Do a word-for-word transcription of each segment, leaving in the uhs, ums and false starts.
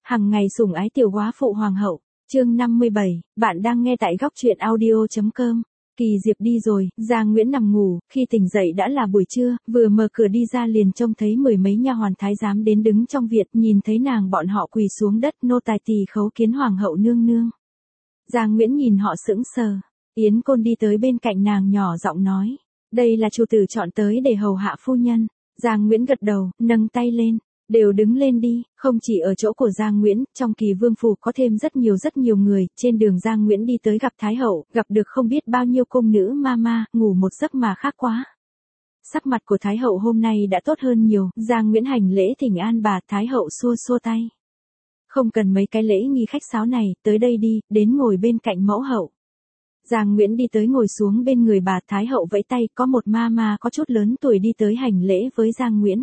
Hằng ngày sủng ái tiểu góa phụ hoàng hậu. Chương năm mươi bảy, bạn đang nghe tại góc truyện audio chấm com. Kỳ Diệp đi rồi, Giang Nguyễn nằm ngủ, khi tỉnh dậy đã là buổi trưa, vừa mở cửa đi ra liền trông thấy mười mấy nha hoàn thái giám đến đứng trong viện, nhìn thấy nàng bọn họ quỳ xuống đất, nô tài tỳ khấu kiến hoàng hậu nương nương. Giang Nguyễn nhìn họ sững sờ, Yến Côn đi tới bên cạnh nàng nhỏ giọng nói, đây là chủ tử chọn tới để hầu hạ phu nhân. Giang Nguyễn gật đầu, nâng tay lên. Đều đứng lên đi, không chỉ ở chỗ của Giang Nguyễn, trong Kỳ Vương phủ có thêm rất nhiều rất nhiều người, trên đường Giang Nguyễn đi tới gặp Thái hậu, gặp được không biết bao nhiêu cung nữ ma ma, ngủ một giấc mà khác quá. Sắc mặt của Thái hậu hôm nay đã tốt hơn nhiều, Giang Nguyễn hành lễ thỉnh an bà, Thái hậu xua xua tay. Không cần mấy cái lễ nghi khách sáo này, tới đây đi, đến ngồi bên cạnh mẫu hậu. Giang Nguyễn đi tới ngồi xuống bên người bà, Thái hậu vẫy tay, có một ma ma có chút lớn tuổi đi tới hành lễ với Giang Nguyễn.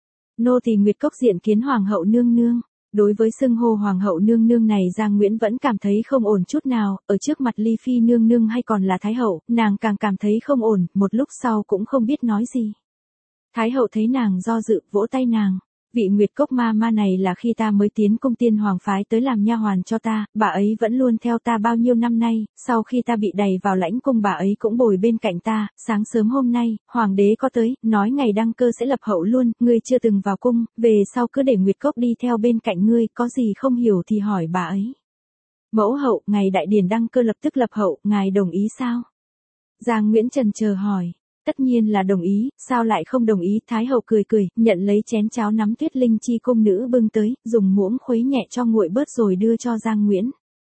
Nô tỳ Nguyệt Cốc diện kiến hoàng hậu nương nương. Đối với xưng hô hoàng hậu nương nương này Giang Nguyễn vẫn cảm thấy không ổn chút nào, ở trước mặt Ly Phi nương nương hay còn là Thái hậu, nàng càng cảm thấy không ổn, một lúc sau cũng không biết nói gì. Thái hậu thấy nàng do dự, vỗ tay nàng. Vị Nguyệt Cốc ma ma này là khi ta mới tiến cung tiên hoàng phái tới làm nha hoàn cho ta, bà ấy vẫn luôn theo ta bao nhiêu năm nay, sau khi ta bị đày vào lãnh cung bà ấy cũng bồi bên cạnh ta, sáng sớm hôm nay, hoàng đế có tới, nói ngày đăng cơ sẽ lập hậu luôn, ngươi chưa từng vào cung, về sau cứ để Nguyệt Cốc đi theo bên cạnh ngươi, có gì không hiểu thì hỏi bà ấy. Mẫu hậu, ngày đại điển đăng cơ lập tức lập hậu, ngài đồng ý sao? Giang Nguyễn trần chờ hỏi. Tất nhiên là đồng ý, sao lại không đồng ý, Thái hậu cười cười, nhận lấy chén cháo nắm Tuyết Linh Chi cung nữ bưng tới, dùng muỗng khuấy nhẹ cho nguội bớt rồi đưa cho Giang Nguyễn.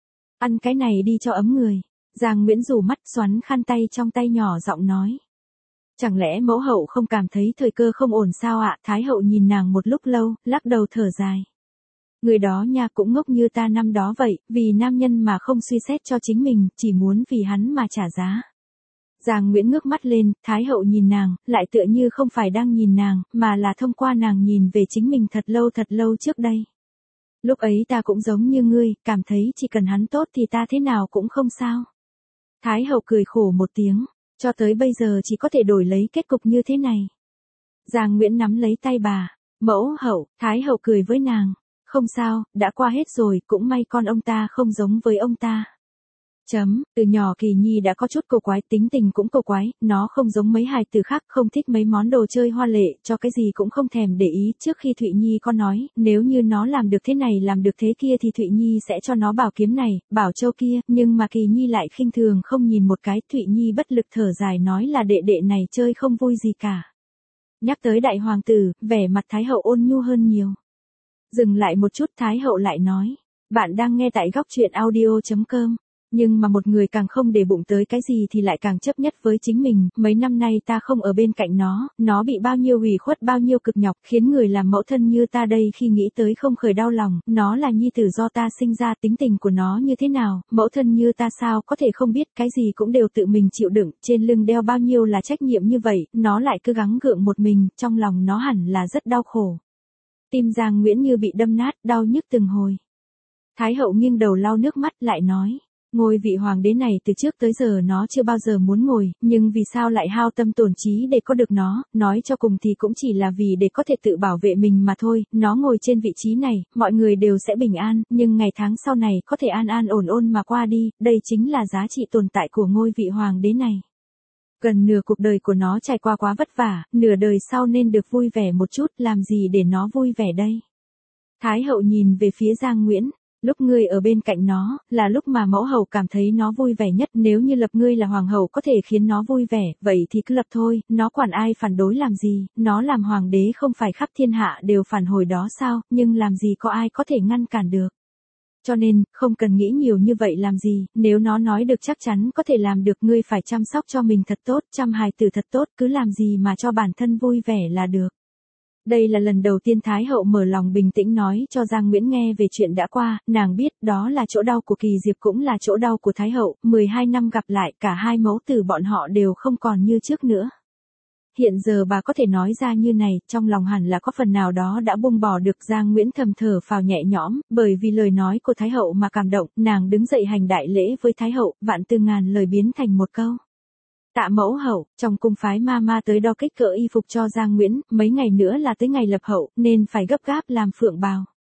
Ăn cái này đi cho ấm người. Giang Nguyễn rủ mắt xoắn khăn tay trong tay nhỏ giọng nói. Chẳng lẽ mẫu hậu không cảm thấy thời cơ không ổn sao ạ? Thái hậu nhìn nàng một lúc lâu, lắc đầu thở dài. Người đó nha cũng ngốc như ta năm đó vậy, vì nam nhân mà không suy xét cho chính mình, chỉ muốn vì hắn mà trả giá. Giang Nguyễn ngước mắt lên, Thái hậu nhìn nàng, lại tựa như không phải đang nhìn nàng, mà là thông qua nàng nhìn về chính mình thật lâu thật lâu trước đây. Lúc ấy ta cũng giống như ngươi, cảm thấy chỉ cần hắn tốt thì ta thế nào cũng không sao. Thái hậu cười khổ một tiếng, cho tới bây giờ chỉ có thể đổi lấy kết cục như thế này. Giang Nguyễn nắm lấy tay bà, mẫu hậu, Thái hậu cười với nàng, không sao, đã qua hết rồi, cũng may con ông ta không giống với ông ta. Chấm, từ nhỏ Kỳ Nhi đã có chút cổ quái, tính tình cũng cổ quái, nó không giống mấy hài tử khác, không thích mấy món đồ chơi hoa lệ, cho cái gì cũng không thèm để ý, trước khi Thụy Nhi có nói, nếu như nó làm được thế này làm được thế kia thì Thụy Nhi sẽ cho nó bảo kiếm này, bảo châu kia, nhưng mà Kỳ Nhi lại khinh thường không nhìn một cái, Thụy Nhi bất lực thở dài nói là đệ đệ này chơi không vui gì cả. Nhắc tới đại hoàng tử, vẻ mặt Thái hậu ôn nhu hơn nhiều. Dừng lại một chút, Thái hậu lại nói, bạn đang nghe tại góc truyện audio chấm com. Nhưng mà một người càng không để bụng tới cái gì thì lại càng chấp nhất với chính mình, mấy năm nay ta không ở bên cạnh nó, nó bị bao nhiêu ủy khuất bao nhiêu cực nhọc, khiến người làm mẫu thân như ta đây khi nghĩ tới không khởi đau lòng, nó là nhi tử do ta sinh ra, tính tình của nó như thế nào, mẫu thân như ta sao có thể không biết, cái gì cũng đều tự mình chịu đựng, trên lưng đeo bao nhiêu là trách nhiệm như vậy, nó lại cứ gắng gượng một mình, trong lòng nó hẳn là rất đau khổ. Tim Giang Nguyễn như bị đâm nát, đau nhức từng hồi. Thái hậu nghiêng đầu lau nước mắt lại nói. Ngôi vị hoàng đế này từ trước tới giờ nó chưa bao giờ muốn ngồi, nhưng vì sao lại hao tâm tổn trí để có được nó, nói cho cùng thì cũng chỉ là vì để có thể tự bảo vệ mình mà thôi, nó ngồi trên vị trí này, mọi người đều sẽ bình an, nhưng ngày tháng sau này có thể an an ổn ổn mà qua đi, đây chính là giá trị tồn tại của ngôi vị hoàng đế này. Gần nửa cuộc đời của nó trải qua quá vất vả, nửa đời sau nên được vui vẻ một chút, làm gì để nó vui vẻ đây? Thái hậu nhìn về phía Giang Nguyễn. Lúc ngươi ở bên cạnh nó, là lúc mà mẫu hậu cảm thấy nó vui vẻ nhất, nếu như lập ngươi là hoàng hậu có thể khiến nó vui vẻ, vậy thì cứ lập thôi, nó quản ai phản đối làm gì, nó làm hoàng đế không phải khắp thiên hạ đều phản hồi đó sao, nhưng làm gì có ai có thể ngăn cản được. Cho nên, không cần nghĩ nhiều như vậy làm gì, nếu nó nói được chắc chắn có thể làm được, ngươi phải chăm sóc cho mình thật tốt, chăm hài tử thật tốt, cứ làm gì mà cho bản thân vui vẻ là được. Đây là lần đầu tiên Thái hậu mở lòng bình tĩnh nói cho Giang Nguyễn nghe về chuyện đã qua, nàng biết đó là chỗ đau của Kỳ Diệp cũng là chỗ đau của Thái hậu, mười hai năm gặp lại cả hai mẫu tử bọn họ đều không còn như trước nữa. Hiện giờ bà có thể nói ra như này, trong lòng hẳn là có phần nào đó đã buông bỏ được. Giang Nguyễn thầm thở phào nhẹ nhõm, bởi vì lời nói của Thái hậu mà cảm động, nàng đứng dậy hành đại lễ với Thái hậu, vạn từ ngàn lời biến thành một câu. Tạ mẫu hậu, trong cung phái ma ma tới đo kích cỡ y phục cho Giang Nguyễn, mấy ngày nữa là tới ngày lập hậu, nên phải gấp gáp làm phượng bào.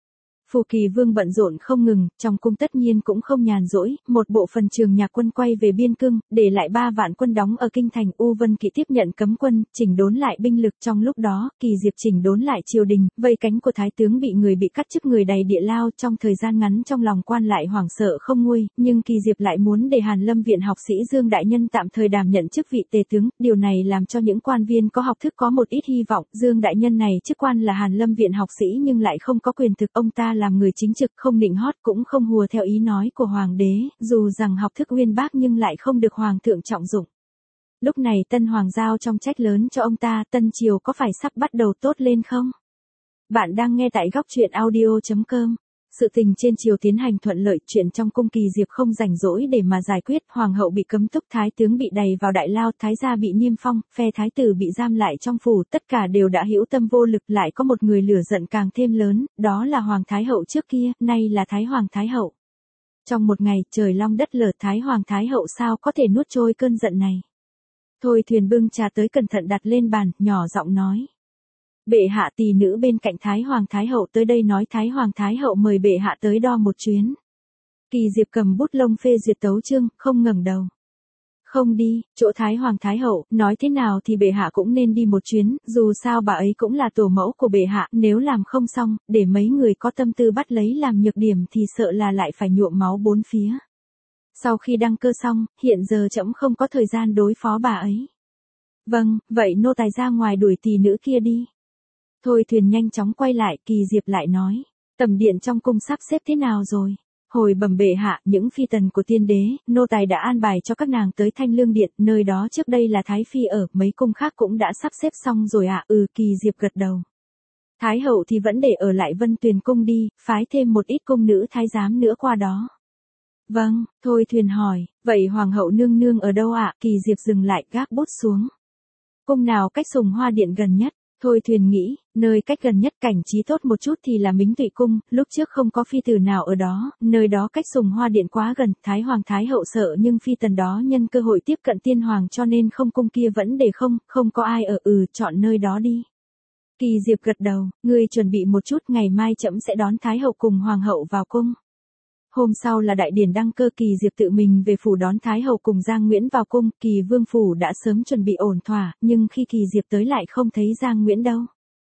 Phù Kỳ Vương bận rộn không ngừng, trong cung tất nhiên cũng không nhàn rỗi, một bộ phần trường nhạc quân quay về biên cương, để lại ba vạn quân đóng ở kinh thành. U Vân Kỵ tiếp nhận cấm quân, chỉnh đốn lại binh lực. Trong lúc đó, Kỳ Diệp chỉnh đốn lại triều đình, vây cánh của thái tướng bị người bị cắt chức người đầy địa lao. Trong thời gian ngắn trong lòng quan lại hoảng sợ không nguôi, nhưng Kỳ Diệp lại muốn để Hàn Lâm Viện học sĩ Dương Đại Nhân tạm thời đảm nhận chức vị tề tướng, điều này làm cho những quan viên có học thức có một ít hy vọng. Dương Đại Nhân này chức quan là Hàn Lâm Viện học sĩ nhưng lại không có quyền thực, ông ta làm người chính trực, không nịnh hót cũng không hùa theo ý nói của hoàng đế, dù rằng học thức uyên bác nhưng lại không được hoàng thượng trọng dụng. Lúc này tân hoàng giao trong trách lớn cho ông ta, tân triều có phải sắp bắt đầu tốt lên không? Bạn đang nghe tại góc truyện audio chấm com. Sự tình trên triều tiến hành thuận lợi, chuyện trong cung Kỳ Diệp không rảnh rỗi để mà giải quyết. Hoàng hậu bị cấm túc, thái tướng bị đày vào đại lao, thái gia bị niêm phong, phe thái tử bị giam lại trong phủ, tất cả đều đã hữu tâm vô lực. Lại có một người lửa giận càng thêm lớn, đó là Hoàng Thái hậu trước kia, nay là Thái Hoàng Thái hậu. Trong một ngày trời long đất lở, Thái Hoàng Thái hậu sao có thể nuốt trôi cơn giận này. Thôi Thuyền bưng trà tới cẩn thận đặt lên bàn, nhỏ giọng nói. Bệ hạ, tỳ nữ bên cạnh Thái Hoàng Thái hậu tới đây nói Thái Hoàng Thái hậu mời bệ hạ tới đo một chuyến. Kỳ Diệp cầm bút lông phê duyệt tấu chương, không ngẩng đầu. Không đi, chỗ Thái Hoàng Thái hậu, nói thế nào thì bệ hạ cũng nên đi một chuyến, dù sao bà ấy cũng là tổ mẫu của bệ hạ, nếu làm không xong, để mấy người có tâm tư bắt lấy làm nhược điểm thì sợ là lại phải nhuộm máu bốn phía. Sau khi đăng cơ xong, hiện giờ trẫm không có thời gian đối phó bà ấy. Vâng, vậy nô tài ra ngoài đuổi tỳ nữ kia đi. Thôi Thuyền nhanh chóng quay lại, Kỳ Diệp lại nói, tầm điện trong cung sắp xếp thế nào rồi? Hồi bẩm bệ hạ, những phi tần của tiên đế, nô tài đã an bài cho các nàng tới Thanh Lương Điện, nơi đó trước đây là Thái Phi ở, mấy cung khác cũng đã sắp xếp xong rồi ạ. À? Ừ, Kỳ Diệp gật đầu. Thái hậu thì vẫn để ở lại Vân Tuyền cung đi, phái thêm một ít cung nữ thái giám nữa qua đó. Vâng, Thôi Thuyền hỏi, vậy Hoàng hậu nương nương ở đâu ạ? À? Kỳ Diệp dừng lại, gác bút xuống. Cung nào cách Sùng Hoa Điện gần nhất? Thôi Thuyền nghĩ, nơi cách gần nhất cảnh trí tốt một chút thì là Mính Tụy Cung, lúc trước không có phi tử nào ở đó, nơi đó cách Sùng Hoa Điện quá gần, Thái Hoàng Thái hậu sợ nhưng phi tần đó nhân cơ hội tiếp cận tiên hoàng cho nên không, cung kia vẫn để không, không có ai ở. Ừ, chọn nơi đó đi. Kỳ Diệp gật đầu, ngươi chuẩn bị một chút, ngày mai trẫm sẽ đón Thái hậu cùng Hoàng hậu vào cung. Hôm sau là đại điển đăng cơ, Kỳ Diệp tự mình về phủ đón Thái hậu cùng Giang Nguyễn vào cung. Kỳ Vương phủ đã sớm chuẩn bị ổn thỏa, nhưng khi Kỳ Diệp tới lại không thấy Giang Nguyễn đâu.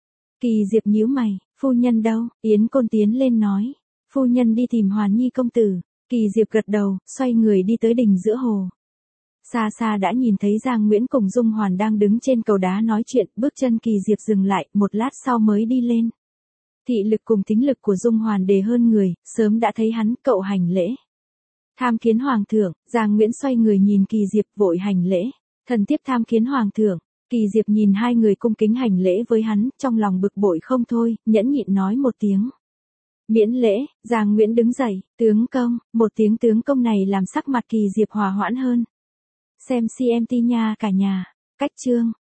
Kỳ Diệp nhíu mày, phu nhân đâu? Yến Côn tiến lên nói, phu nhân đi tìm Hoàn Nhi công tử. Kỳ Diệp gật đầu, xoay người đi tới đình giữa hồ. Xa xa đã nhìn thấy Giang Nguyễn cùng Dung Hoàn đang đứng trên cầu đá nói chuyện, bước chân Kỳ Diệp dừng lại, một lát sau mới đi lên. Thị lực cùng tính lực của Dung Hoàn đề hơn người, sớm đã thấy hắn, cậu hành lễ. Tham kiến hoàng thượng. Giang Nguyễn xoay người nhìn Kỳ Diệp, vội hành lễ. Thần tiếp tham kiến hoàng thượng. Kỳ Diệp nhìn hai người cung kính hành lễ với hắn, trong lòng bực bội không thôi, nhẫn nhịn nói một tiếng. Miễn lễ. Giang Nguyễn đứng dậy, tướng công. Một tiếng tướng công này làm sắc mặt Kỳ Diệp hòa hoãn hơn. Xem xê em tê nha cả nhà. Cách chương.